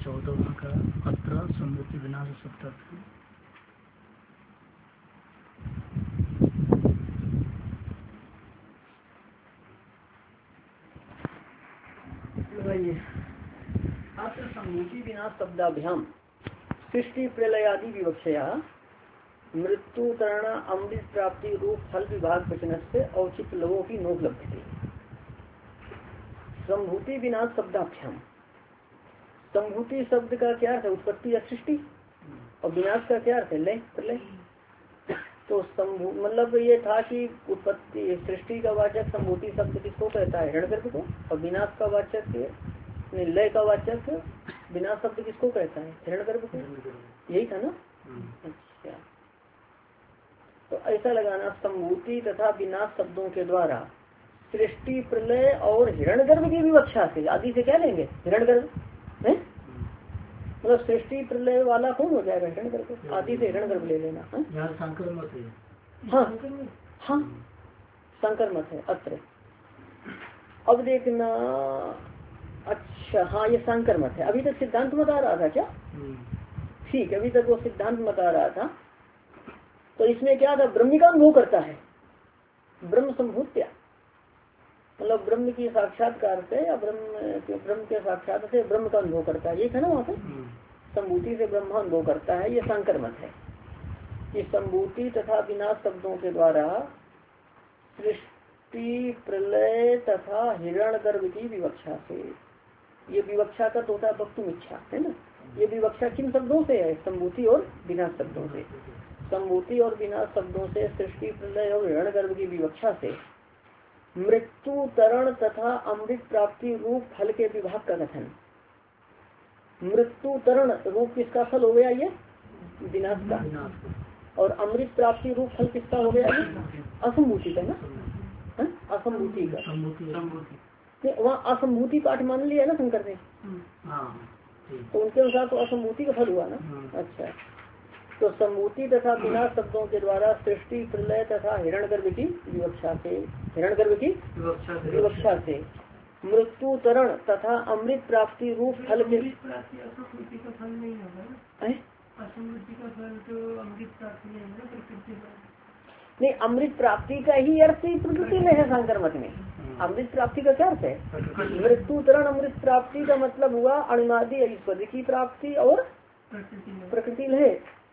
14वां का अत्र संभूति विनाश शब्दार्थ। अत्र संभूति विनाश शब्दाभ्याम सृष्टि प्रलयादि विवक्षया मृत्यु तरण अमृत प्राप्ति रूप फल विभाग वचन से औचित लोगों की नोपलब्धि। संभूति विनाश शब्दाभ्याम, संभूति शब्द का क्या अर्थ है? उत्पत्ति या सृष्टि। और विनाश का क्या अर्थ है? लय, प्रलय। तो मतलब ये था कि उत्पत्ति सृष्टि का वाचक संभूति शब्द किसको कहता है? हिरण्यगर्भ को। और विनाश का वाचक लय का वाचक विनाश शब्द किसको कहता है? हिरण्यगर्भ को। यही था ना? अच्छा, तो ऐसा लगाना, संभूति तथा विनाश शब्दों के द्वारा सृष्टि प्रलय और हिरण्यगर्भ की विवक्षा से, आदि से क्या लेंगे? हिरण्यगर्भ है, मतलब सृष्टि प्रलय वाला कौन हो जाएगा? हिरण्यगर्भ। आदि से हिरण्यगर्भ ले लेना। शंकर मत है। हाँ हाँ, शंकर मत है अत्र। अब देखना, अच्छा हाँ, ये शंकर मत है। अभी तक सिद्धांत मत आ रहा था क्या? ठीक है, अभी तक वो सिद्धांत मत आ रहा था। तो इसमें क्या था? ब्रह्म का अनुभव करता है, ब्रह्म संभूत्या, मतलब ब्रह्म की साक्षात्कार से या ब्रह्म के साक्षात से ब्रह्म का अनुभव करता है। ये था ना वहाँ पे, संभूति से ब्रह्म अनुभव करता है। ये शंकर मत है कि संभूति तथा विनाश शब्दों के द्वारा सृष्टि प्रलय तथा हिरण्यगर्भ की विवक्षा से, ये विवक्षा का तोता वक्तुम इच्छा है ना। ये विवक्षा किन शब्दों से है? संभूति और विनाश शब्दों से। संभूति और विनाश शब्दों से सृष्टि प्रलय और हिरण्यगर्भ की विवक्षा से मृत्यु तरण तथा अमृत प्राप्ति रूप फल के विभाग का कथन। मृत्यु तरण रूप किसका फल हो गया? ये विनाश का। और अमृत प्राप्ति रूप फल किसका हो गया? ये असंभूति का ना, असंभूति का। वहाँ असंभूति पाठ मान लिया ना शंकर ने, तो उनके अनुसार तो असंभूति का फल हुआ ना। अच्छा, तो संभूति तथा विनाश शब्दों के द्वारा सृष्टि प्रलय तथा हिरण्यगर्भ की विवक्षा से, हिरण्यगर्भ की विवक्षा से मृत्यु तरण तथा अमृत प्राप्ति रूप फल के, असंभूति का फल नहीं होगा। असंभूति का फल तो अमृत प्राप्ति नहीं है, प्रकृति नहीं, अमृत प्राप्ति का ही अर्थ ही प्रकृति में है शंकर मत में। अमृत प्राप्ति का क्या अर्थ है? मृत्यु तरण अमृत प्राप्ति का मतलब हुआ अणिमादि ऐश्वर्य की प्राप्ति और प्रकृति लय।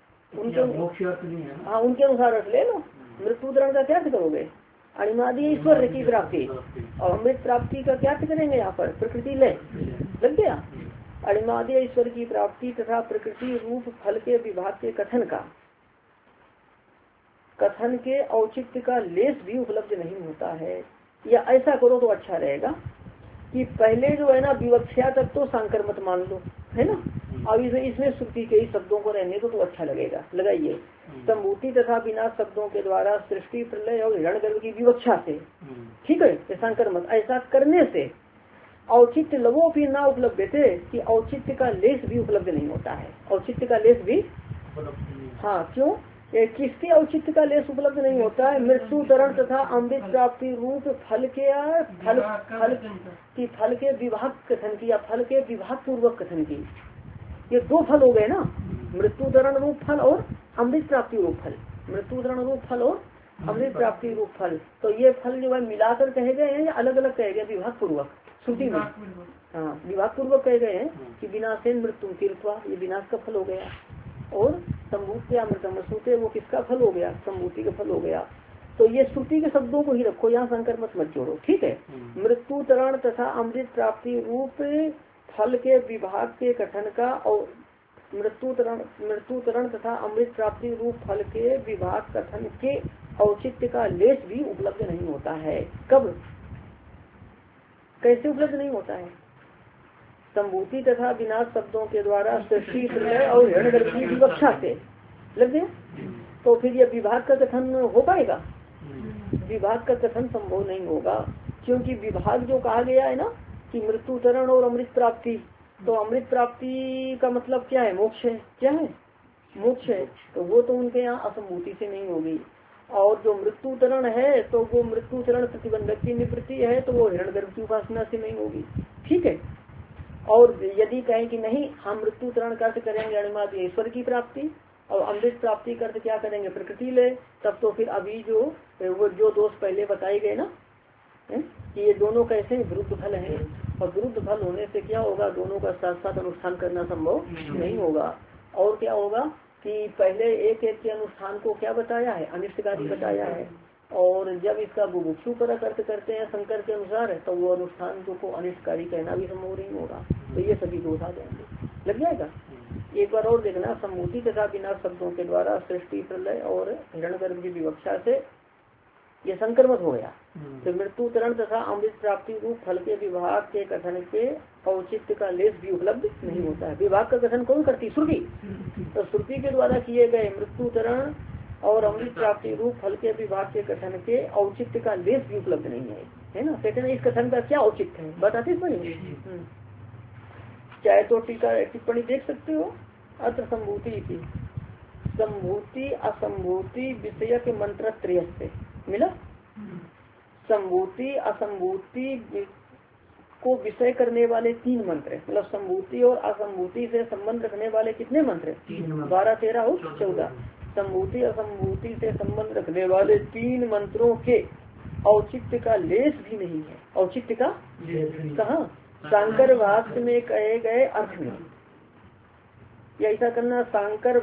हाँ, उनके अनुसार अर्थ ले लो। मृत्यु तरण का क्या अर्थ करोगे? अणिमादि ऐश्वर्य की प्राप्ति। और अमृत प्राप्ति का क्या अर्थ करेंगे यहाँ पर? प्रकृति लय। लग गया? अणिमादि ऐश्वर्य की प्राप्ति तथा प्रकृति रूप फल के विभाग के कथन का, कथन के औचित्य का लेस भी उपलब्ध नहीं होता है। या ऐसा करो तो अच्छा रहेगा कि पहले जो है ना विवक्षा तक तो शंकर मत मान लो, है ना। अब इसमें श्रुति के ही शब्दों को रहने दो तो अच्छा लगेगा। लगाइए, संभूति तथा विनाश शब्दों के द्वारा सृष्टि प्रलय और हिरण्यगर्भ की विवक्षा से, ठीक है, ये शंकर मत। ऐसा करने से औचित्य लवो भी ना उपलब्ध थे, कि औचित्य का लेस भी उपलब्ध नहीं होता है। औचित्य का लेस भी, हाँ, क्यों? किसके औचित्य का लेस उपलब्ध नहीं होता है? मृत्यु तरण तथा अमृत प्राप्ति रूप फल के फल के विभाग कथन की, या फल के विभाग पूर्वक कथन की। ये दो फल हो गए ना, मृत्यु तरण रूप फल और अमृत प्राप्ति रूप फल। मृत्यु तरण रूप फल और अमृत प्राप्ति रूप फल, तो ये फल जो है मिलाकर कहे गए हैं या अलग अलग कहे गए? विभाग पूर्वक श्रुति में, हाँ, विभाग पूर्वक कहे गए हैं कि विनाशेन मृत्यु तीर्थवा, ये विनाश का फल हो गया। और संभूति अमृतम सूते, वो किसका फल हो गया? संभूति का फल हो गया। तो ये श्रुति के शब्दों को ही रखो, यहाँ शंकर मत जोड़ो, ठीक है। मृत्यु तरण तथा अमृत प्राप्ति रूप फल के विभाग के कथन का, और मृत्यु तरण तथा अमृत प्राप्ति रूप फल के विभाग कथन के औचित्य का लेस भी उपलब्ध नहीं होता है। कब, कैसे उपलब्ध नहीं होता है? संभूति तथा विनाश शब्दों के द्वारा सृष्टि प्रलय और हिरण्यगर्भ की विवक्षा से। लग गया? तो फिर ये विभाग का कथन हो पाएगा? विभाग का कथन संभव नहीं होगा, क्योंकि विभाग जो कहा गया है ना कि मृत्यु तरण और अमृत प्राप्ति, तो अमृत प्राप्ति का मतलब क्या है? मोक्ष है। क्या है? मोक्ष है। तो वो तो उनके यहाँ असंभूति से नहीं होगी। और जो मृत्यु तरण है, तो वो मृत्यु तरण प्रतिबंधक की निवृत्ति है, तो वो हिरण्यगर्भ की उपासना से नहीं होगी, ठीक है। और यदि कहें कि नहीं हम मृत्यु तरण का अर्थ करेंगे अणिमादि ईश्वर की प्राप्ति और अमृत प्राप्ति का अर्थ क्या करेंगे प्रकृति ले, तब तो फिर अभी जो दोष पहले बताए गए ना कि ये दोनों कैसे विरुद्ध फल हैं, और विरुद्ध फल होने से क्या होगा, दोनों का साथ साथ अनुष्ठान करना संभव नहीं होगा। और क्या होगा कि पहले एक एक के अनुष्ठान को क्या बताया है, अनिष्टकारी बताया है, और जब इसका बुभुक्षु परक अर्थ करते हैं शंकर के अनुसार, तो वो अनुष्ठान को अनिष्टकारी कहना भी संभव नहीं होगा। तो ये सभी दोष आ जाएंगे, लग जाएगा। एक बार और देखना, सम्मुति तथा विनाश शब्दों के द्वारा सृष्टि प्रलय और हिरण्यगर्भ की विवक्षा से ये संक्रमण हो गया। तो मृत्यु तरण तथा अमृत प्राप्ति रूप फल के विभाग के कथन के औचित्य का लेस भी उपलब्ध नहीं होता है। विभाग का कथन कौन करती, श्रुति। तो श्रुति के द्वारा किए गए मृत्यु तरण और अमृत प्राप्ति रूप फल के विभाग के कथन के औचित्य का लेस भी उपलब्ध नहीं है ना। कहते हैं इस कथन का क्या औचित्य है, बताते चाहे तो टिप्पणी देख सकते हो। अत्र संभूति थी, संभूति असंभूति विषय के मंत्र त्रय से मिला। संभूति असंभूति को विषय करने वाले 3 मंत्र, मतलब संभूति और असंभूति से संबंध रखने वाले कितने मंत्र, 12, 13 और 14। संभूति असंभूति से संबंध रखने वाले 3 मंत्रों के औचित्य का लेस भी नहीं है। औचित्य का कहाँ, सांकर भाष्य में कहे गए अर्थ में, या ऐसा करना सांकर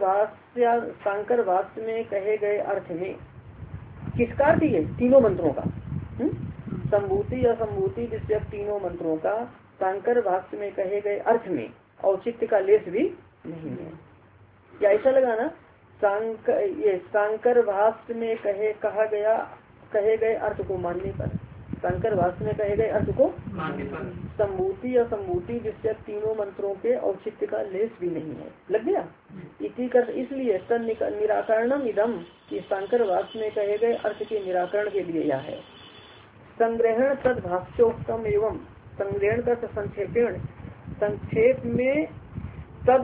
भाष्य में कहे गए अर्थ में किसका अर्थ है, तीनों मंत्रों का। संभूति असंभूति विषयक तीनों मंत्रों का सांकर भाष्य में कहे गए अर्थ में औचित्य का लेस भी नहीं है। या ऐसा लगाना सांकर भाष्य में कहे गए अर्थ को मानने पर, शंकर भाष्य में कहे गए अर्थ को संभूति या संभूति विषयक तीनों मंत्रों के औचित्य का लेस भी नहीं है, लग गया। इसलिए निराकरणम इदम कि शंकर भाष्य में कहे गए अर्थ के निराकरण के लिए यह है। संग्रहण तद भाष्योक्तम एवं संग्रहण का संक्षेपण, संक्षेप में तद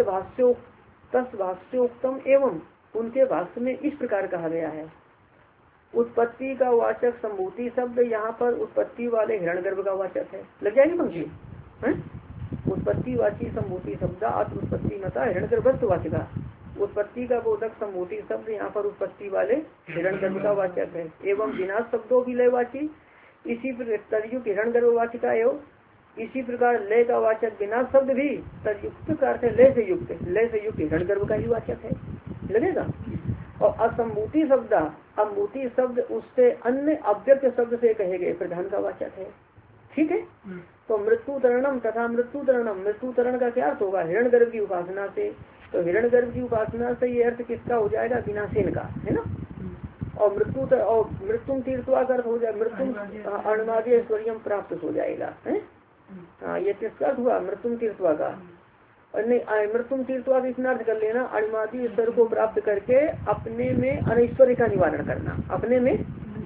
भाष्योक्तम एवं उनके भाष्य में इस प्रकार कहा गया है। उत्पत्ति का वाचक संभूति शब्द यहाँ पर उत्पत्ति वाले हिरण्यगर्भ का वाचक है, लग जाएगी पंक्ति। उत्पत्ति वाची संभूति शब्द आत्म उत्पत्ति मता हिरण्यगर्भ वाचिका। उत्पत्ति का बोधक संभूति शब्द यहाँ पर उत्पत्ति वाले हिरण्यगर्भ का वाचक है। एवं विनाश शब्दों की लयवाची, इसी तर्युक्त हिरण्यगर्भ वाचिका एवं इसी प्रकार लय का वाचक विनाश शब्द भी तर्युक्त का अर्थ लय से युक्त हिरण्यगर्भ का ही वाचक है, लगेगा। और असंभूति शब्द, अम्भूति शब्द उससे अन्य अव्यक्त शब्द से कहे गए प्रधान का वाचक है, ठीक है। तो मृत्यु तरणम तथा मृत्यु तरणम, मृत्यु तरण का क्या अर्थ होगा, हिरण्यगर्भ की उपासना से। तो हिरण्यगर्भ की उपासना से ये अर्थ किसका हो जाएगा, विनाशेन का, है ना। और मृत्युम तीर्थवा का अर्थ हो जाएगा, मृत्युम अणुमादि ऐश्वर्यम प्राप्त हो जाएगा, है। हाँ, ये किसका अर्थ हुआ, मृत्युम तीर्थवा का। नहीं, मृत्युम तीर्थवा का इतना अर्थ कर लेना, अणिमादि ईश्वर को प्राप्त करके अपने में अनैश्वर्य का निवारण करना, अपने में,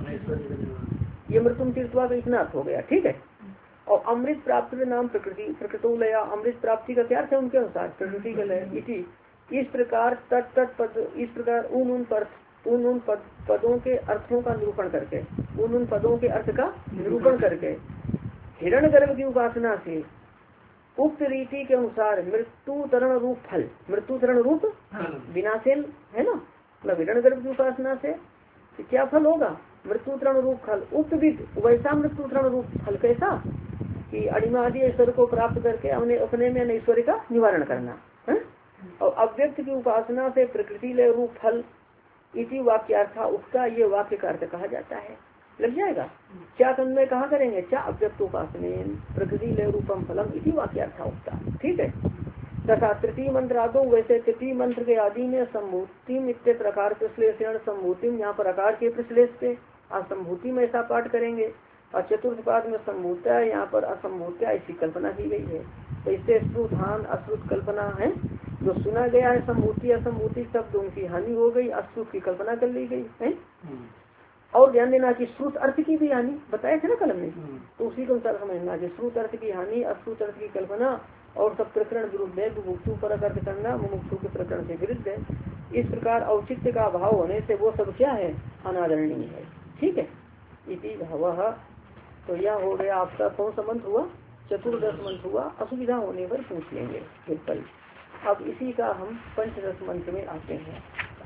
ये मृत्युम तीर्थवा का इतना अर्थ हो गया, ठीक है। और अमृत प्राप्त नाम प्रकृति, प्रकृतो लया, अमृत प्राप्ति का क्या अर्थ है उनके अनुसार, प्रकृति का लय। इस प्रकार इस प्रकार उन पदों के अर्थों का निरूपण करके, उन पदों के अर्थ का निरूपण करके हिरण्यगर्भ की उपासना से उक्त रीति के अनुसार मृत्यु तरण रूप फल, मृत्यु तरण रूप विनाशेन, है ना, मतलब हिरण्यगर्भ की उपासना से क्या फल होगा, मृत्यु तरण रूप फल। उक्त विद वैसा मृत्यु तरण रूप फल कैसा कि अणिमादि ईश्वर को प्राप्त करके अपने में ऐश्वर्य का निवारण करना है। और अव्यक्त की उपासना से प्रकृति लय रूप फल इसी वाक्यार्थ उसका ये वाक्य का अर्थ कहा जाता है, लग जाएगा। क्या तन्मय कहाँ करेंगे, क्या अव्यक्त उपासने प्रकृति लय रूपम फलम इसी वाक्यार्थ उसका, ठीक है। तथा तृतीय मंत्र आदो, वैसे तृतीय मंत्र के आदि में संभूतिम इत्य प्रकार प्रश्लेषण, संभूतिम यहाँ पर आकार के प्रश्लेष पे असंभूति में ऐसा पाठ करेंगे। और चतुर्थ पाद में संभूता है, यहाँ पर असंभूता ऐसी कल्पना की गई है। तो इससे श्रुधान अश्रुत कल्पना है, जो सुना गया है संभूति असंभूति शब्द उनकी हानि हो गई, अश्रुत की कल्पना कर ली गई है। और ध्यान देना कि श्रुत अर्थ की भी हानि बताए थे ना कलम में, तो उसी को अनुसार समझना कि श्रुत अर्थ की हानि, अश्रुत अर्थ की कल्पना और सब प्रकरण विरुद्ध है, मुमुक्षु पर अर्थ करना मुमुक्षु के प्रकरण से विरुद्ध है। इस प्रकार औचित्य का अभाव होने से वो सब क्या है, अनादरणीय है, ठीक है। इति भावः। तो यह हो गया आपका कौन सा मंत्र हुआ, चतुर्दश मंत्र हुआ, असुविधा होने पर पूछ लेंगे फिर कल। अब इसी का हम पंचदश मंत्र में आते हैं।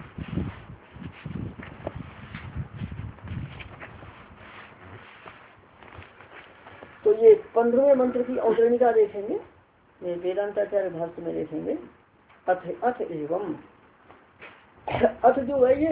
तो ये 15वें मंत्र की औतरणिका देखेंगे, ये वेदांताचार्य भाष्य में देखेंगे। अथ एवं, अथ जो है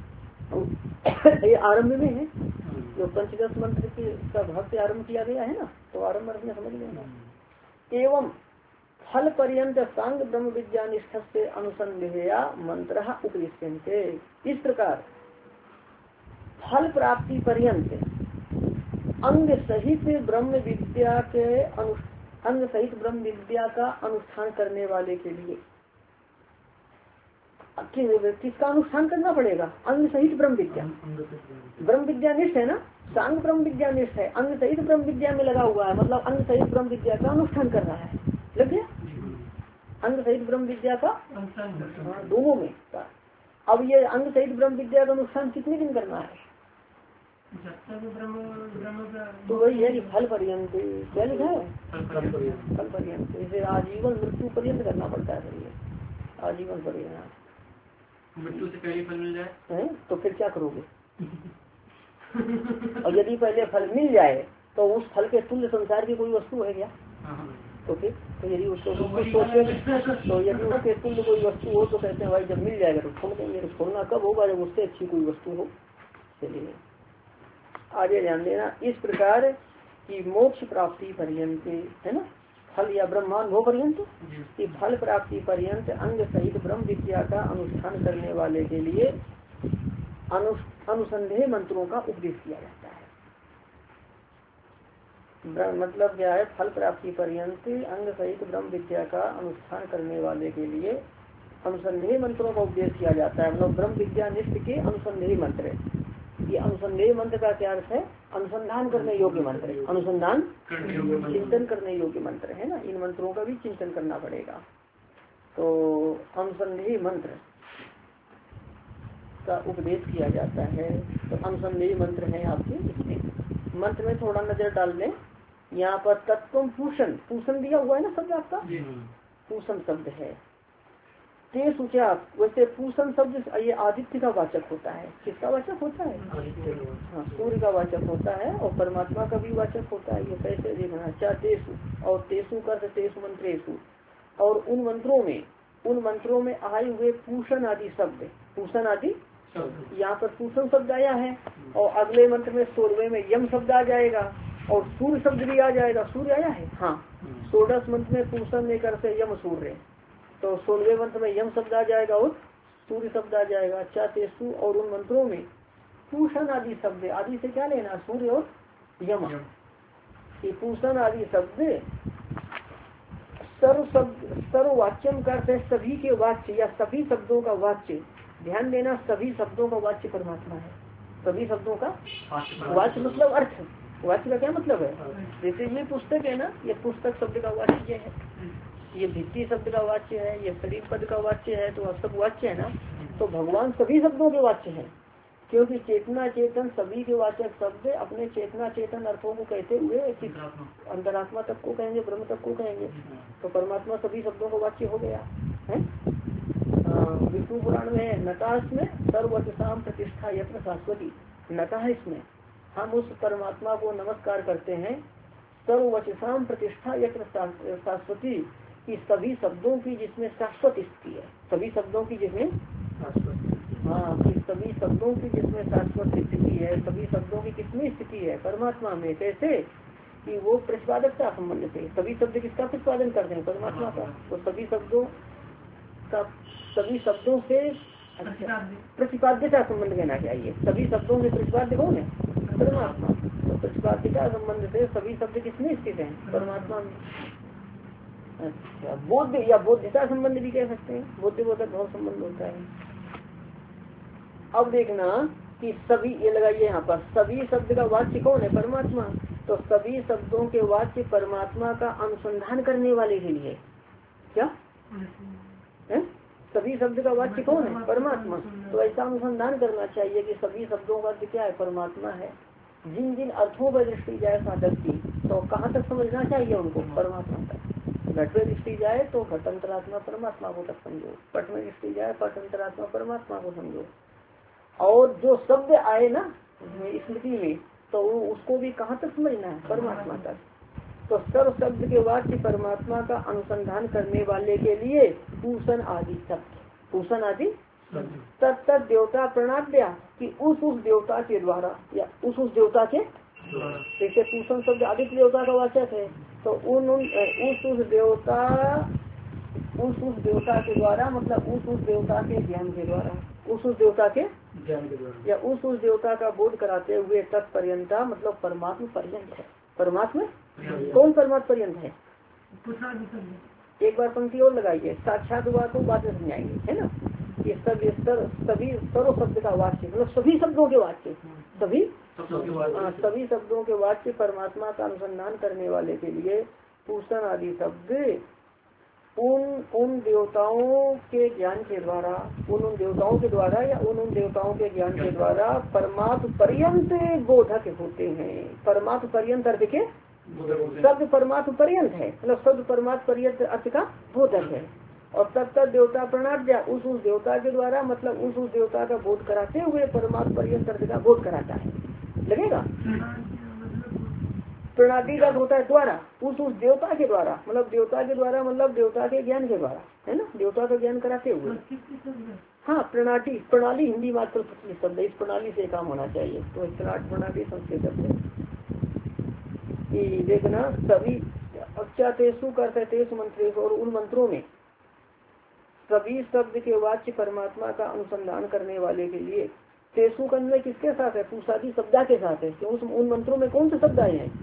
ये आरंभ में है, जो पंचदश मंत्र का भाष्य आरंभ किया गया है ना, तो आरंभ में समझ लेना। एवं फल पर्यंत सांग ब्रह्म विद्या निष्ठ से अनुसंधेया मंत्र उपदिश्यन्ते। इस प्रकार फल प्राप्ति पर्यंत अंग सहित ब्रह्म विद्या के अंग सहित ब्रह्म विद्या का अनुष्ठान करने वाले के लिए किसका अनुष्ठान करना पड़ेगा? अंग सहित ब्रह्म विद्या। ब्रह्म विद्या निष्ठ है ना, सांग ब्रह्म विद्या निष्ठ है, अंग सहित ब्रह्म विद्या में लगा हुआ है, मतलब अंग सहित ब्रह्म विद्या का अनुष्ठान कर रहा है। लग गया? अंग सहित ब्रह्म विद्या का दोनों में। अब ये अंग सहित ब्रह्म विद्या का अनुष्ठान कितने दिन करना है? तो वही है कि फल पर्यंत। क्या लिखा है? फल पर्यंत। इसे आजीवन मृत्यु पर्यंत करना पड़ता है। ये आजीवन पर्यंत। मृत्यु से पहले फल मिल जाए तो फिर क्या करोगे? और यदि पहले फल मिल जाए तो उस फल के तुल्य संसार की कोई वस्तु है क्या? तो फिर तो यदि उसको सोचे, तो यदि उसके तुल्य कोई वस्तु हो तो कहते हैं भाई जब मिल जाएगा तो छोड़ देंगे। तो छोड़ना कब होगा? जब उससे अच्छी कोई वस्तु हो। चलिए आगे ध्यान देना। इस प्रकार की मोक्ष प्राप्ति पर्यंत है ना, फल या ब्रह्मानुभव पर्यंत की फल प्राप्ति पर्यंत अंग सहित ब्रह्म विद्या का अनुष्ठान करने वाले के लिए अनुसंधेय मंत्रों का उपदेश किया जाता है। मतलब क्या है? फल प्राप्ति पर्यंत अंग सहित ब्रह्म विद्या का अनुष्ठान करने वाले के लिए अनुसंधेय मंत्रों का उपदेश किया जाता है। मतलब ब्रह्म विद्या निष्ठ के अनुसंधेय मंत्र। ये अनुसंधेय मंत्र का क्या अर्थ है? अनुसंधान करने योग्य मंत्र, अनुसंधान चिंतन करने योग्य मंत्र है ना। इन मंत्रों का भी चिंतन करना पड़ेगा। तो अनुसंधेय मंत्र का उपदेश किया जाता है। तो अनुसंधेय मंत्र है आपके। इसमें मंत्र में थोड़ा नजर डाल लें। यहाँ पर तत्व पूषण, पूषण दिया हुआ है ना शब्द आपका, पूषण शब्द है। ते सुचा, वैसे पूषण शब्द ये आदित्य का वाचक होता है। किसका वाचक होता है? हाँ, सूर्य का वाचक होता है और परमात्मा का भी वाचक होता है। ये कैसे देखना? चाहे तेसु, और तेसु कर तेसु मंत्रेसु, और उन मंत्रों में आए हुए पूषण आदि शब्द, पूषण आदि यहाँ पर पूषण शब्द आया है। और अगले मंत्र में 16वें में यम शब्द आ जाएगा और सूर्य शब्द भी आ जाएगा। सूर्य आया है, हाँ। 16 मंत्र में पूषण लेकर से यम सूर्य, तो 16वें मंत्र में यम शब्द आ जाएगा और सूर्य शब्द आ जाएगा। चातेसु, और उन मंत्रों में पूषण आदि शब्द, आदि से क्या लेना? सूर्य और यम। ये पूषण आदि शब्द सर्ववाच्यम करते सभी के वाच्य या सभी शब्दों का वाच्य। ध्यान देना, सभी शब्दों का वाच्य परमात्मा है। सभी शब्दों का वाच्य मतलब अर्थ। वाच्य का क्या मतलब है? जैसे ये पुस्तक है ना, ये पुस्तक शब्द का वाच्य है, ये भित्ति शब्द का वाच्य है, ये शरीर पद का वाच्य है, तो सब वाच्य है ना। तो भगवान सभी शब्दों के वाच्य है, क्योंकि चेतना चेतन सभी के वाचक शब्द अपने चेतना चेतन अर्थों को कहते हुए अंतरात्मा तक को कहेंगे, ब्रह्म तक को कहेंगे। तो परमात्मा सभी शब्दों को वाच्य हो गया है। विष्णु पुराण में नकाश में सर्वसाम प्रतिष्ठा यत्र शाश्वती, नकाश इसमें हम उस परमात्मा को नमस्कार करते हैं। सर्वसाम प्रतिष्ठा यत्र शाश्वती, कि सभी शब्दों की जिसमें शाश्वत स्थिति है। सभी शब्दों की जिसमें हाँ, कि सभी शब्दों की जिसमें शाश्वत स्थिति है। सभी शब्दों की किसमें स्थिति है? परमात्मा में। कैसे? कि वो प्रतिपादकता संबंध से। सभी शब्द किसका प्रतिपादन करते हैं? परमात्मा का। तो सभी शब्दों का, सभी शब्दों से प्रतिपाद्यता संबंध कहना चाहिए। सभी शब्दों में प्रतिपाद्य कौन है? परमात्मा। तो प्रतिपाद्यता संबंध से सभी शब्द किसमें स्थित है? परमात्मा में। अच्छा, बोध या बोध्यता संबंध भी कह सकते हैं। बोध्य बोधक भाव संबंध होता है। अब देखना कि सभी, ये लगाइए यहाँ पर, सभी शब्द का वाच्य कौन है? परमात्मा। तो सभी शब्दों के वाच्य परमात्मा का अनुसंधान करने वाले के लिए क्या है? सभी शब्द का वाच्य कौन है? परमात्मा। तो ऐसा अनुसंधान करना चाहिए कि सभी शब्दों का अर्थ क्या है? परमात्मा है। जिन जिन अर्थों पर दृष्टि जाए साधक की, तो कहाँ तक समझना चाहिए उनको? परमात्मा तक। घट में दृष्टि जाए तो घट अंतरात्मा परमात्मा को तक समझो, पट में दृष्टि जाए पट अंतरात्मा परमात्मा को समझो। और जो शब्द आए ना स्मृति में, तो उसको भी कहाँ तक समझना है? परमात्मा तक। तो सर्व शब्द के वाक्य परमात्मा का अनुसंधान करने वाले के लिए पूषण आदि शब्द, पूषण आदि तत्त देवता प्रणाद्या कि उस देवता के द्वारा या उस देवता के, जैसे पूषण शब्द आदित्य देवता का वाचक है, तो उस देवता के द्वारा मतलब उस देवता के ज्ञान के द्वारा, उस देवता के ज्ञान के द्वारा या उस देवता का बोध कराते हुए तत्पर्यंता मतलब परमात्मा पर्यंत है। परमात्मा कौन परमात्मा पर्यंत है? एक बार पंक्ति और लगाइए, साक्षात हुआ तो बात समझाएंगे, है ना। ये सभी सर्व शब्द का वाक्य मतलब सभी शब्दों के वाक्य, सभी शब्दों के वाक्य परमात्मा का अनुसंधान करने वाले के लिए पूषण आदि शब्द उन देवताओं के ज्ञान के द्वारा, उन देवताओं के द्वारा या उन देवताओं के ज्ञान के द्वारा परमात्म पर्यंत बोधक होते हैं। परमात्म पर्यंत अर्थ के शब्द परमात्म पर्यंत है, मतलब शब्द परमात्म पर्यंत अर्थ का बोधक है। और तब तक देवता प्रणाद्या उस देवता के द्वारा मतलब उस देवता का बोध कराते हुए परमात्म पर्यंत अर्थ का बोध कराता है। लगेगा? प्रणादि का होता है द्वारा, उस देवता के द्वारा मतलब देवता के द्वारा मतलब देवता के ज्ञान के द्वारा, है ना, देवता का ज्ञान कराते हुए। हाँ, प्रणाली हिंदी मात्र शब्द है, इस प्रणाली से काम होना चाहिए। तो प्रणाली संस्कृत शब्द है। देखना सभी अच्छा तेसु करते तेसु मंत्रेश, और उन मंत्रों में सभी शब्द के वाच्य परमात्मा का अनुसंधान करने वाले के लिए तेसु का अन्वय किसके साथ है? पूषादी शब्दा के साथ है। क्यों? उन मंत्रों में कौन से शब्द आए हैं?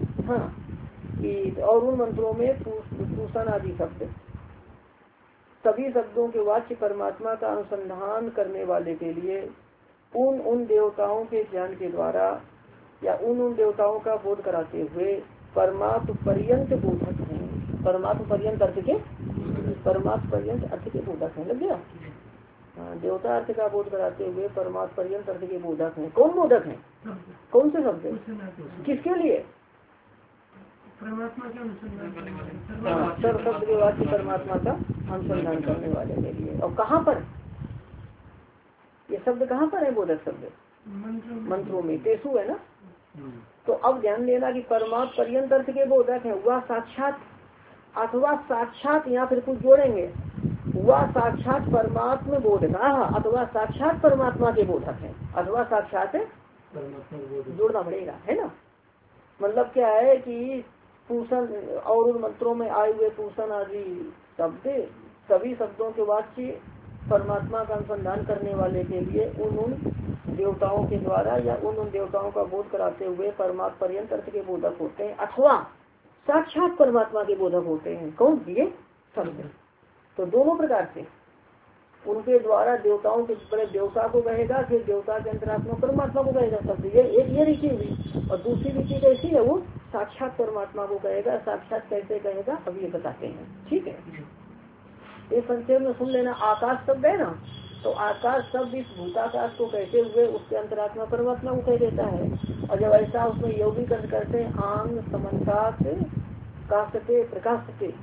हाँ, और उन मंत्रों में पूषण आदि शब्द सभी शब्दों के वाच्य परमात्मा का अनुसंधान करने वाले के लिए उन देवताओं के ज्ञान के द्वारा या उन देवताओं का बोध कराते हुए परमात्म पर्यंत बोधक हैं। परमात्म पर्यंत अर्थ के बोधक है। लग गया? हाँ, देवता अर्थ का बोध कराते हुए परमात्म पर्यंत अर्थ के बोधक हैं। कौन बोधक है? कौन से शब्द? किसके लिए? परमात्मा के अनुसंधान। हाँ, सर्व शब्द के वाक्य परमात्मा का अनुसंधान करने वाले के लिए। और कहाँ पर ये शब्द कहाँ पर है? बोधक शब्द मंत्रों में तेसु है ना। तो अब ध्यान देना कि परमात्मा पर्यंत अर्थ के बोधक है। वह साक्षात अथवा साक्षात, यहाँ फिर कुछ जोड़ेंगे, वह साक्षात परमात्मा बोधक, अथवा साक्षात परमात्मा के बोधक है। अथवा साक्षात जोड़ना पड़ेगा, है ना। मतलब क्या है कि पूषण और उन मंत्रों में आए हुए पूषण आदि शब्द सभी शब्दों के वाच्य परमात्मा का अनुसंधान करने वाले के लिए उन देवताओं के द्वारा या उन देवताओं का बोध कराते हुए परमात्मा पर्यंत अर्थ के बोधक होते हैं, अथवा साक्षात परमात्मा के बोधक होते हैं। कौन? ये शब्द। तो दोनों प्रकार से उनके द्वारा देवताओं के पहले देवता को कहेगा, फिर देवता के अंतरात्मा परमात्मा को कहेगा शब्द। ये रीति हुई। और दूसरी रीति कैसी है? वो साक्षात परमात्मा को कहेगा। साक्षात कैसे कहेगा अभी ये बताते हैं, ठीक है। ये संक्षेप में सुन लेना। आकाश शब्द है ना, तो आकाश शब्द इस भूताकाश को कहते हुए उसके अंतरात्मा परमात्मा को कह देता है। और जब ऐसा उसमें योगी करते हैं आंग समन्तात काशते प्रकाशते,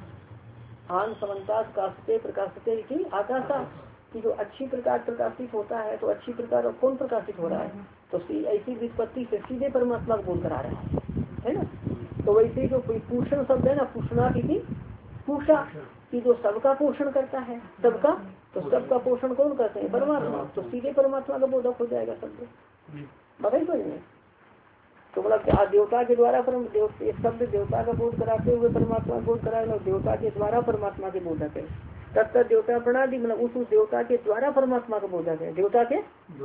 आंग समन्तात काशते प्रकाशते की आकाशा की जो अच्छी प्रकार प्रकाशित होता है, तो अच्छी प्रकार कौन प्रकाशित हो रहा है? तो ऐसी विपत्ति से सीधे परमात्मा को बोध करा रहा है ना। तो वैसे जो पूषण शब्द है ना, पूषणा की पूषा की जो सबका पोषण करता है, सबका, तो सबका पोषण कौन करते हैं? परमात्मा। तो सीधे परमात्मा का बोधक हो जाएगा शब्द। बताइए समझ में। तो मतलब देवता के द्वारा शब्द देवता का बोध कराते हुए परमात्मा बोध कराएगा, देवता के द्वारा परमात्मा के बोधक है। तब देवता प्रणाली मतलब उस देवता के द्वारा परमात्मा का बोधक है। देवता के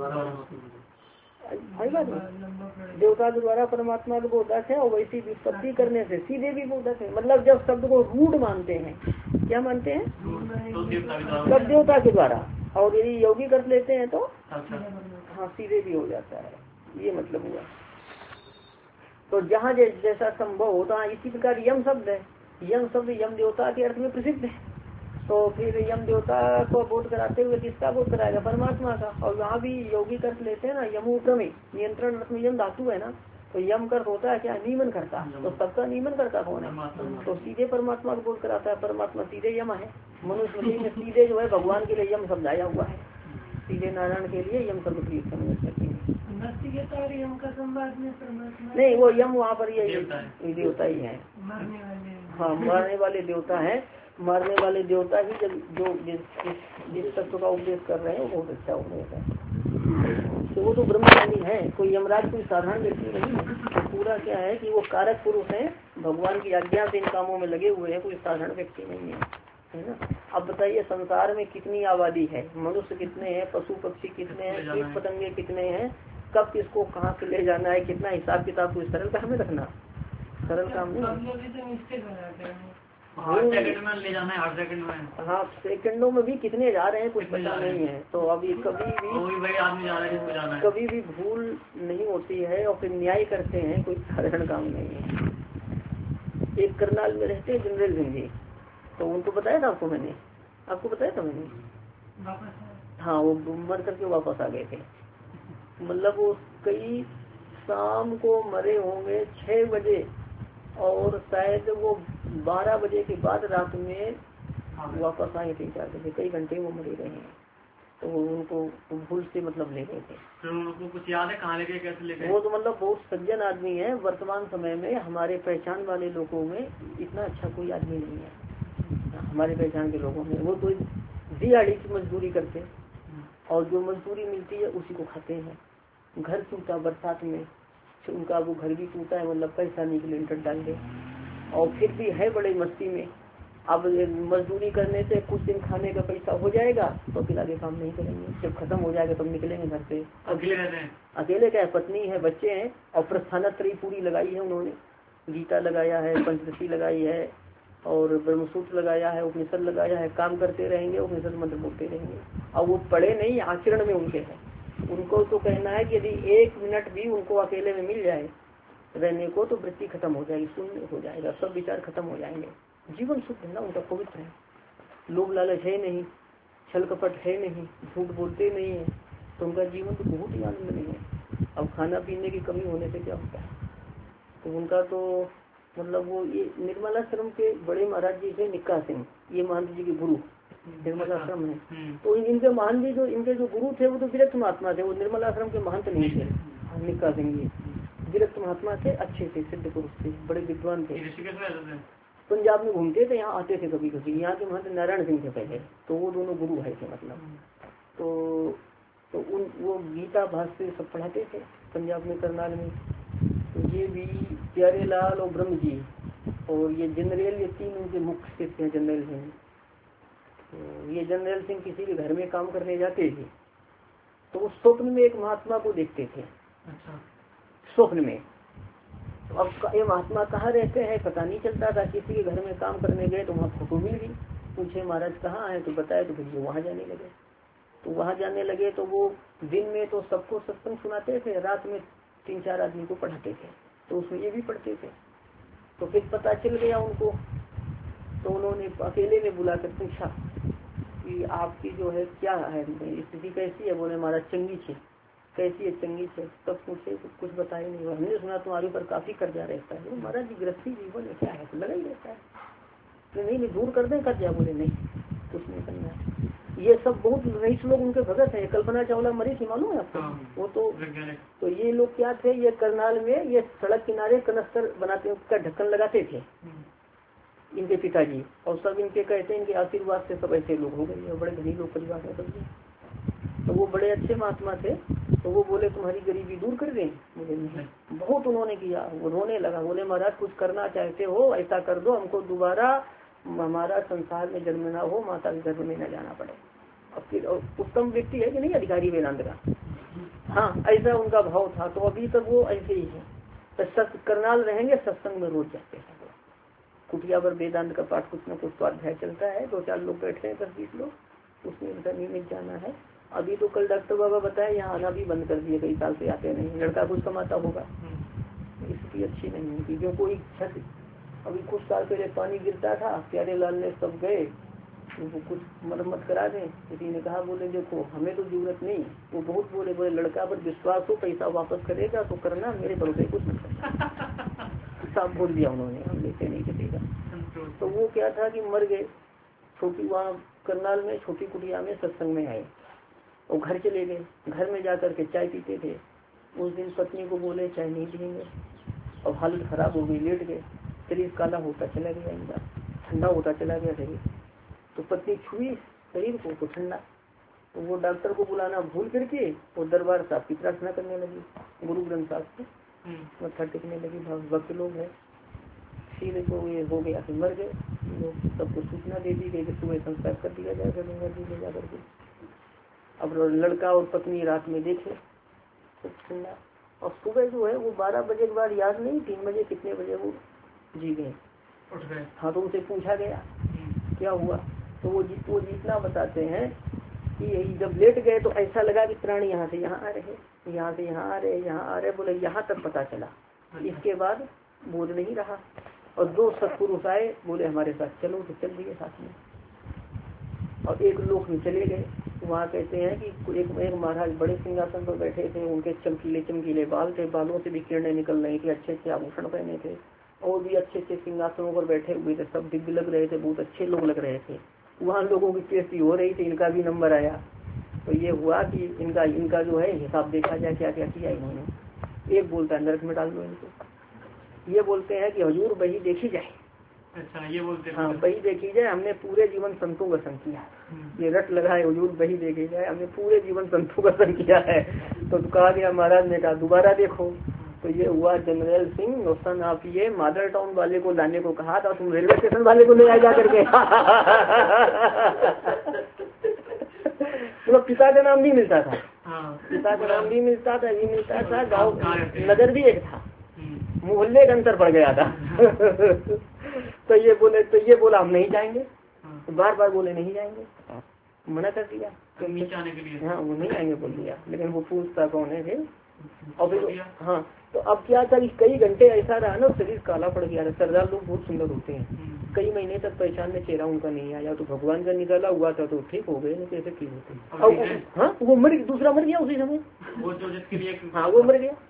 देवता के द्वारा परमात्मा का बोधक है। और वैसी विपत्ति करने से सीधे भी बोधक है। मतलब जब शब्द को रूढ़ मानते हैं, क्या मानते हैं? सब देवता के द्वारा। और यदि योगी कर लेते हैं तो हाँ सीधे भी हो जाता है। ये मतलब हुआ। तो जहाँ जैसा संभव होता है, इसी प्रकार यम शब्द है। यम शब्द यम देवता के अर्थ में प्रसिद्ध है। तो फिर यम देवता को बोध कराते हुए किसका बोध कराएगा? परमात्मा का। और वहाँ भी योगी कर लेते हैं ना, यमु क्रमे नियंत्रण अर्थ में यम धातु है ना, तो यम कर होता है क्या, नियमन करता। तो सबका नियमन करता कौन है, तो सीधे परमात्मा को बोध कराता है। परमात्मा सीधे यम है। मनुस्मृति में सीधे जो है भगवान के लिए यम समझाया हुआ है, सीधे नारायण के लिए यम शब्द प्रयोग समझ नचिकेता और यम का संवाद में परमात्मा नहीं, वो यम वहाँ पर ये देवता ही है। मारने वाले हाँ, मारने वाले देवता है। मारने वाले देवता ही जब जो जिस तत्व का उपदेश कर रहे हैं वो बहुत अच्छा उपदेश है। तो वो तो ब्रह्मज्ञानी है, कोई यमराज कोई साधारण व्यक्ति नहीं है। तो पूरा क्या है कि वो कारक पुरुष है, भगवान की आज्ञा से इन कामों में लगे हुए हैं, कोई साधारण व्यक्ति नहीं है ना। अब बताइए संसार में कितनी आबादी है, मनुष्य कितने हैं, पशु पक्षी कितने हैं, कीट पतंगे कितने हैं, कब किसको कहाँ से ले जाना है, कितना हिसाब किताब को सरल काम में रखना, सरल काम नहीं। हर सेकंड में ले जाना है, हर सेकंड में। हाँ, सेकंडों में भी कितने जा रहे हैं कुछ पता नहीं है। तो अभी कभी भी आदमी जा रहा है, कभी भी भूल नहीं होती है और फिर न्याय करते हैं, कोई साधारण काम नहीं है। एक करनाल में रहते हैं जनरल सिंह जी, तो उनको बताया था आपको मैंने, आपको बताया था मैंने। हाँ, वो मर करके वापस आ गए थे। मतलब वो कई शाम को मरे होंगे 6 बजे और शायद वो 12 बजे के बाद रात में वापस आए 3-4 बजे, कई घंटे वो मरे रहे हैं। तो उनको भूल से मतलब ले गए थे। फिर उनको कुछ याद है कहाँ लेके कैसे ले गए? वो तो मतलब बहुत सज्जन आदमी है। वर्तमान समय में हमारे पहचान वाले लोगों में इतना अच्छा कोई आदमी नहीं है। हमारे पहचान के लोगों में वो कोई दिहाड़ी की मजदूरी करते और जो मजदूरी मिलती है उसी को खाते हैं। घर टूटा बरसात में, उनका वो घर भी टूटा है, मतलब पैसा नहीं लेंटर डाल दे, और फिर भी है बड़े मस्ती में। अब मजदूरी करने से कुछ दिन खाने का पैसा हो जाएगा तो फिर आगे काम नहीं करेंगे, जब खत्म हो जाएगा तब निकलेंगे घर से। अकेले रहते हैं, अकेले क्या है, पत्नी है, बच्चे हैं, और प्रस्थानत्रयी पूरी लगाई है उन्होंने। गीता लगाया है, पंचदशी लगाई है, और ब्रह्मसूत्र लगाया है, उपनिषद लगाया है। काम करते रहेंगे, उपनिषद मंत्र बोलते रहेंगे। अब वो पढ़े नहीं, आचरण में उनके है। उनको तो कहना है कि यदि 1 मिनट भी उनको अकेले में मिल जाए रहने को तो वृत्ति खत्म हो जाएगी, शून्य हो जाएगा, सब विचार खत्म हो जाएंगे। जीवन शुद्ध है ना उनका, पवित्र है, लोभ लालच है नहीं, छल कपट है नहीं, झूठ बोलते नहीं है, तो उनका जीवन तो बहुत ही आनंद नहीं है। अब खाना पीने की कमी होने से क्या होता है। तो उनका तो मतलब वो ये निर्मलाश्रम के बड़े महाराज जी थे निक्का सिंह, ये महंत जी के गुरु निर्मलाश्रम है। तो इनके महान जी जो इनके जो गुरु थे वो तो विरक्त महात्मा थे, वो निर्मलाश्रम के महंत नहीं थे। निक्का सिंह जी विरक्त महात्मा थे, अच्छे थे, सिद्ध पुरुष थे, बड़े विद्वान थे। पंजाब में घूमते थे, यहाँ आते थे कभी कभी। यहाँ के महंत नारायण सिंह थे पहले, तो वो दोनों गुरु भाई थे मतलब। तो उन वो गीता भाष्य सब पढ़ाते थे पंजाब में, करनाल में। तो ये भी प्यारे लाल और ब्रह्म जी और ये जनरल, ये 3 उनके मुख्य शिष्य हैं जनरल सिंह। तो ये जनरल सिंह किसी के घर में काम करने जाते थे तो वो स्वप्न में एक महात्मा को देखते थे। अच्छा। स्वप्न में। तो अब ये महात्मा कहाँ रहते हैं पता नहीं चलता था। किसी के घर में काम करने गए तो वहाँ फोटो मिल गई, पूछे महाराज कहाँ आए, तो बताया, तो फिर वो वहाँ जाने लगे। तो वहाँ जाने लगे तो वो दिन में तो सबको सत्संग सुनाते थे, रात में 3-4 आदमी को पढ़ाते थे, तो उसमें ये भी पढ़ते थे। तो फिर पता चल गया उनको, तो उन्होंने अकेले में बुलाकर पूछा कि आपकी जो है क्या है स्थिति कैसी है। बोले महाराज चंगी छे। कैसी है चंगी छे, तब पूछे तो कुछ बताए नहीं। हमने सुना तुम्हारे ऊपर काफी कर्जा रहता है। महाराज जी गृहस्थी जीवन है, क्या है, तो लगा ही रहता है। तो नहीं दूर कर दे कर्जा। बोले नहीं, कुछ नहीं करना है। ये सब बहुत रईस लोग उनके भगत है। कल्पना चावला मरी थी, मालूम है आपको? वो तो ये लोग क्या थे, ये करनाल में ये सड़क किनारे कनस्तर बनाते, उसका ढक्कन लगाते थे इनके पिताजी, और सब इनके कहते हैं इनके आशीर्वाद से सब ऐसे लोग हो गए, बड़े धनी लोग परिवार में सब। तो वो बड़े अच्छे महात्मा थे। तो वो बोले तुम्हारी गरीबी दूर कर दें। बोले नहीं, बहुत उन्होंने किया। वो रोने लगा, बोले महाराज कुछ करना चाहते हो ऐसा कर दो, हमको दोबारा हमारा संसार में जन्म ना हो, माता के गर्भ में न जाना पड़े। अब फिर उत्तम व्यक्ति है कि नहीं अधिकारी वेदांत का, हाँ ऐसा उनका भाव था। तो अभी तक वो ऐसे ही है। तो करनाल रहेंगे, सत्संग में रोज जाते हैं। कुटिया पर वेदांत का पाठ कुछ न कुछ स्वाध्याय चलता है, 2-4 लोग बैठे हैं, 10-20 लोग, उसमें उनका नियमित जाना है। अभी तो कल डॉक्टर बाबा बताया यहाँ आना भी बंद कर दिए, कई साल से आते नहीं। लड़का कुछ कमाता होगा, इसकी अच्छी नहीं होती। जो कोई छत अभी कुछ साल पहले पानी गिरता था, प्यारे लाल ने सब गए तो वो कुछ मरम्मत करा दें। किसी ने कहा बोले देखो हमें तो जरूरत नहीं, वो बहुत बोले बोले लड़का पर विश्वास हो, पैसा वापस करेगा तो करना, मेरे भरोसे कुछ नहीं करना। साफ बोल दिया उन्होंने, हम लेते नहीं किसी का। तो वो क्या था कि मर गए, छोटी वहाँ करनाल में छोटी कुटिया में सत्संग में आए और घर चले गए। घर में जाकर के चाय पीते थे। उस दिन पत्नी को बोले चाय नहीं पियेंगे, और हालत खराब हो गई, लेट गए। शरीर काला होता चला गया, इनका ठंडा होता चला गया शरीर। तो पत्नी छुई शरीर को ठंडा, तो वो डॉक्टर को बुलाना भूल करके और दरबार साहब की प्रार्थना करने लगी, गुरु ग्रंथ साहब से मत्था टेकने लगी। भक्त लोग है, सीधे को ये हो गया, फिर मर गए। लोग सबको सूचना दे दी गई कि सुबह संस्कार कर दिया जाएगा गंगा जी ले जाकर के। अब लड़का और पत्नी रात में देखे ठंडा, और सुबह जो है वो 12 बजे के बाद याद नहीं, 3 बजे कितने बजे वो जी गए, उठ गए। हाँ तो उनसे पूछा गया क्या हुआ, तो वो जितना बताते हैं कि जब लेट गए तो ऐसा लगा कि प्राणी यहाँ से यहाँ आ रहे, यहाँ से यहाँ आ रहे, यहाँ आ रहे, बोले यहाँ तक पता चला। इसके बाद बोध नहीं रहा। और 2 सत्पुरुष आए, बोले हमारे साथ चलो, तो चल दिए साथ में। और एक लोक में चले गए। वहाँ कहते हैं कि एक महाराज बड़े सिंहासन पर बैठे थे, उनके चमकीले चमकीले बाल थे, बालों से भी किरणें निकल रही थी, अच्छे अच्छे आभूषण पहने थे, और भी अच्छे अच्छे सिंहासनों पर बैठे हुए थे, सब दिव्य लग रहे थे, बहुत अच्छे लोग लग रहे थे। वहाँ लोगों की टेस्टी हो रही थी, इनका भी नंबर आया। तो ये हुआ कि इनका जो है हिसाब देखा जाए क्या क्या किया इन्होंने। एक बोलता है नरक में डाल दो इनको, ये बोलते हैं कि हुजूर बही देखी जाए। अच्छा, ये बोलते हैं हाँ बही देखी जाए, हमने पूरे जीवन संतों का संग किया। ये रट लगा है हुजूर बही देखी जाए, हमने पूरे जीवन संतों का संग किया है। तो कहा गया, महाराज ने कहा दोबारा देखो। तो ये हुआ जनरल सिंह रोशन, आप ये मदर टाउन वाले को लाने को कहा था, तुम रेलवे स्टेशन वाले को ले आए जा करके। तो पिता का नाम भी मिलता था, पिता का नाम भी मिलता था, ये मिलता था, गाँव नगर भी एक था, मोहल्ले का अंतर पड़ गया था। तो ये बोला हम नहीं जाएंगे, तो बार बार बोले नहीं जाएंगे, मना कर दिया तो नीचे आने के लिए। हाँ वो नहीं आएंगे बोल दिया, लेकिन वो पूछता कौन है थे। और फिर हाँ तो अब क्या था, कई घंटे ऐसा रहा ना, शरीर काला पड़ गया था। सरदार लोग बहुत सुंदर होते हैं, कई महीने तक पहचान में चेहरा उनका नहीं आया। तो भगवान का निकाला हुआ था तो ठीक हो गए, नहीं कैसे ठीक होते। हाँ वो दूसरा मर गया उसी समय, वो जो जिसके लिए हाँ वो मर गया।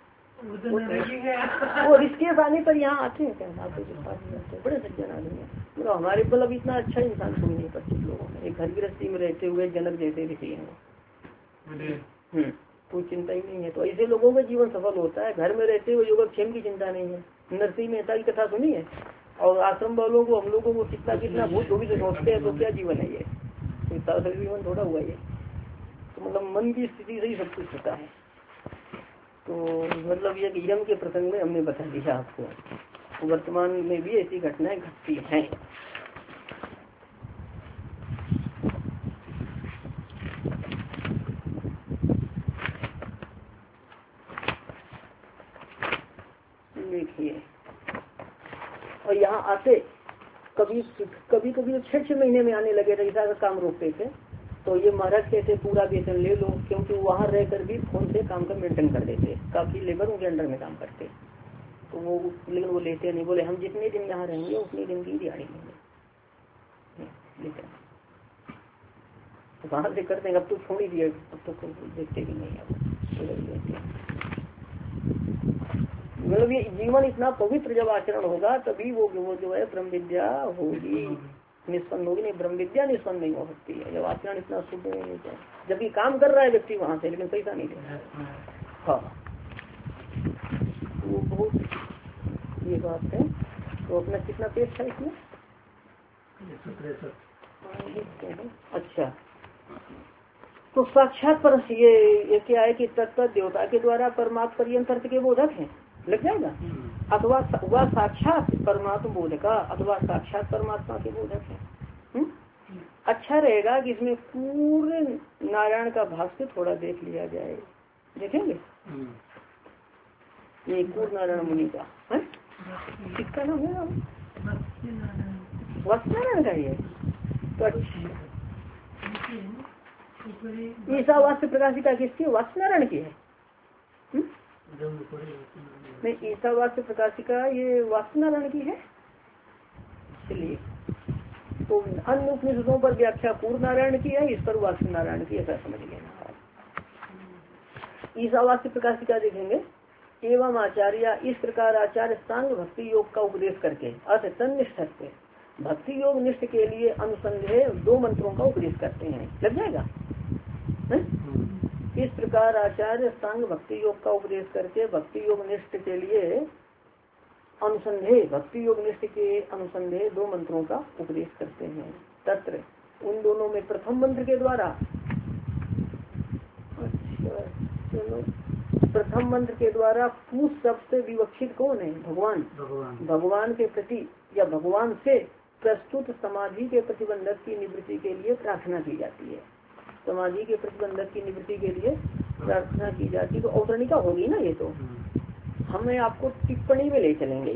वो रिश्ते आने पर यहाँ आते हैं, क्या बड़े सज्जन आदमी है, मतलब हमारे मतलब इतना अच्छा इंसान कोई नहीं 25 लोगों में। एक घर गृहस्थी में रहते हुए जनक जैसे ऋषि हैं, कोई चिंता ही नहीं है। तो ऐसे लोगों का जीवन सफल होता है। घर में रहते हुए योगक्षेम की चिंता नहीं है। नरसिंह मेहता की कथा सुनी है, और आश्रम वालों को हम लोगों को कितना भूत भी सोचते हैं, तो क्या जीवन है ये, जीवन थोड़ा हुआ ये। तो मतलब मन की स्थिति से ही सब कुछ होता है। तो मतलब ये यम के प्रसंग में हमने बता दिया आपको, वर्तमान में भी ऐसी घटनाएं घटती हैं। देखिए, और यहाँ आते कभी कभी 6 महीने में आने लगे थे, ऐसा का काम रोकते थे। तो ये महाराज कहते पूरा वेतन ले लो, क्योंकि वहाँ रहकर भी फोन से काम का मेंटेन कर देते, काफी लेबर उनके अंडर में काम करते। तो वो लेकिन वो लेते नहीं, बोले हम जितने दिन यहाँ रहेंगे उतने दिन की दिहाड़ी लेंगे। तो वहाँ से करते हैं, अब तो छोड़ ही दिया, अब तो देखते भी नहीं। अब मतलब ये जीवन इतना पवित्र जब आचरण होगा तभी वो जो है ब्रह्म विद्या होगी, निष्पन्न होगी। नहीं ब्रह्म विद्या निष्पन्न नहीं हो सकती है जब आचरण इतना शुद्ध नहीं है। जबकि काम कर रहा है व्यक्ति वहाँ से, लेकिन पैसा नहीं दे रहा। हाँ वो बहुत ये बात है। तो अपना कितना पेज था इसमें? अच्छा, तो साक्षात पर ये क्या है कि तत्व देवता के द्वारा परमात्म पर्यंत अर्थ के बोधक है, लग जाएगा। अथवा वह साक्षात परमात्मा बोधका, अथवा साक्षात परमात्मा के बोधक है। अच्छा रहेगा कि इसमें पूर्ण नारायण का भाष्य थोड़ा देख लिया जाए, देखेंगे। ये पूर्ण नारायण मुनि का है, किसका नाम है? वत्सनारायण का ये। तो अच्छा, ईशावास्य प्रकाशिका किसकी? वत्सनारायण की है। नहीं, ईशावास्य प्रकाशिका ये वासनारायण की है। चलिए, तो अन्य उपनिषदों पर व्याख्या पूर्व नारायण की है, इस पर वास्तु नारायण की, ऐसा समझ लेना। ईशावास्य प्रकाश क्या देखेंगे, एवं आचार्य, इस प्रकार आचार्य सांग भक्ति योग का उपदेश करके अर्थ तन्निष्ठ भक्ति योग निष्ठ के लिए अनुसंधेय 2 मंत्रों का उपदेश करते हैं। लग जाएगा है? इस प्रकार आचार्य सांग भक्ति योग का उपदेश करके भक्ति योग निष्ठ के लिए अनुसंधेय भक्ति योग निष्ठ के अनुसंधेय 2 मंत्रों का उपदेश करते हैं। तत्र उन दोनों में प्रथम मंत्र के द्वारा, अच्छा चलो, प्रथम मंत्र के द्वारा पूछ शब्द से विवक्षित कौन है, भगवान के प्रति या भगवान से प्रस्तुत समाधि के प्रतिबंधक की निवृत्ति के लिए प्रार्थना की जाती है। समाधि के प्रतिबंधक की निवृत्ति के लिए प्रार्थना की जाती है। तो औतरणिका होगी ना ये, तो हमें आपको टिप्पणी में ले चलेंगे,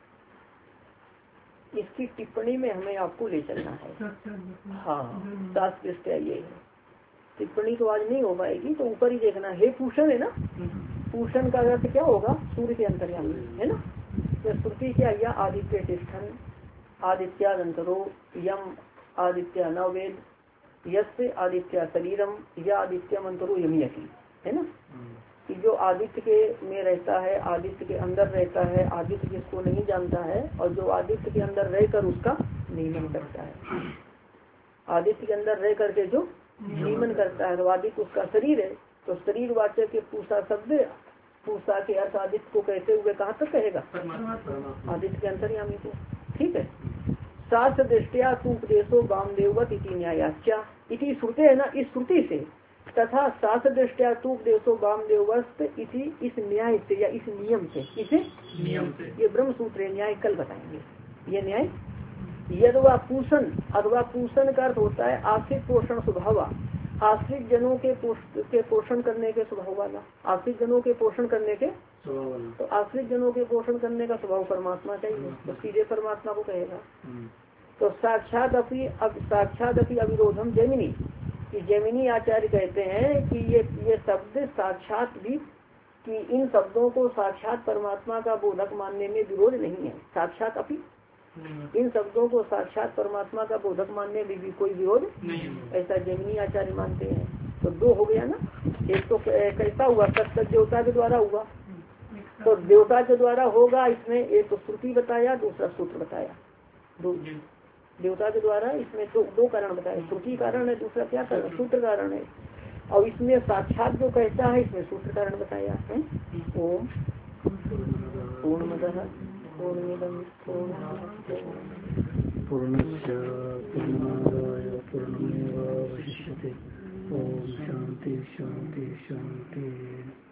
इसकी टिप्पणी में हमें आपको ले चलना है। हाँ 7 पृष्ठ ये है, टिप्पणी तो आज नहीं हो पाएगी, तो ऊपर ही देखना है। पूषण है ना, पूषण का अर्थ क्या होगा, सूर्य के अंतर्यामी है ना। तो श्रुति क्या, या आदित्य तिष्ठन आदित्यादंतरो यम आदित्य न वेद यस्य आदित्य शरीरम या आदित्य मंत्रो यमियति, है ना। कि जो आदित्य के में रहता है, आदित्य के अंदर रहता है, आदित्य जिसको नहीं जानता है, और जो आदित्य के अंदर रहकर उसका नियमन करता है, आदित्य के अंदर रह करके जो नियमन करता है, तो आदित्य उसका शरीर है। तो शरीर वाचक के पूषा शब्द, पूषा के अर्थ आदित्य को कहते हुए कहाँ तक कहेगा, आदित्य के अंतर्यामी को। ठीक है। शास्त्र दृष्टिया तू उपदेशो वामदेववत इति न्यायाच्या इति श्रुते है ना, इस श्रुति से, तथा शास्त्र दृष्टिया तू उपदेशो वामदेववत इति, इस न्याय से या इस नियम से, इसे नियम से, ये ब्रह्म सूत्र न्याय कल बताएंगे। ये न्याय यदवा पूषण, अथवा पूषण का अर्थ होता है आश्रित पोषण स्वभाव, आश्रित जनों के पोषण करने के स्वभाव वाला, आश्रित जनों के पोषण करने के, तो आश्रित जनों के पोषण करने का स्वभाव परमात्मा चाहिए, तो सीधे परमात्मा को कहेगा। तो साक्षात अपनी अविरोधम जैमिनी, कि जैमिनी आचार्य कहते हैं कि ये शब्द साक्षात भी, कि इन शब्दों को साक्षात परमात्मा का बोधक मानने में विरोध नहीं है। साक्षात अपनी, इन शब्दों को साक्षात परमात्मा का बोधक मानने में भी कोई विरोध नहीं, ऐसा जैमिनी आचार्य मानते हैं। तो 2 हो गया ना, एक तो कैसा हुआ, सत्य देवता के द्वारा हुआ, तो देवता के द्वारा होगा, इसमें एक तो श्रुति बताया, दूसरा सूत्र बताया। देवता के द्वारा इसमें 2 कारण बताए, श्रुति कारण है, दूसरा क्या कारण, सूत्र कारण है। और इसमें साक्षात जो कहता है, इसमें सूत्र कारण बताया है। ओम पूर्णमदः पूर्णमिदं पूर्णस्य पूर्णमादाय पूर्णमेवावशिष्यते। ओम शांति शांति शांति।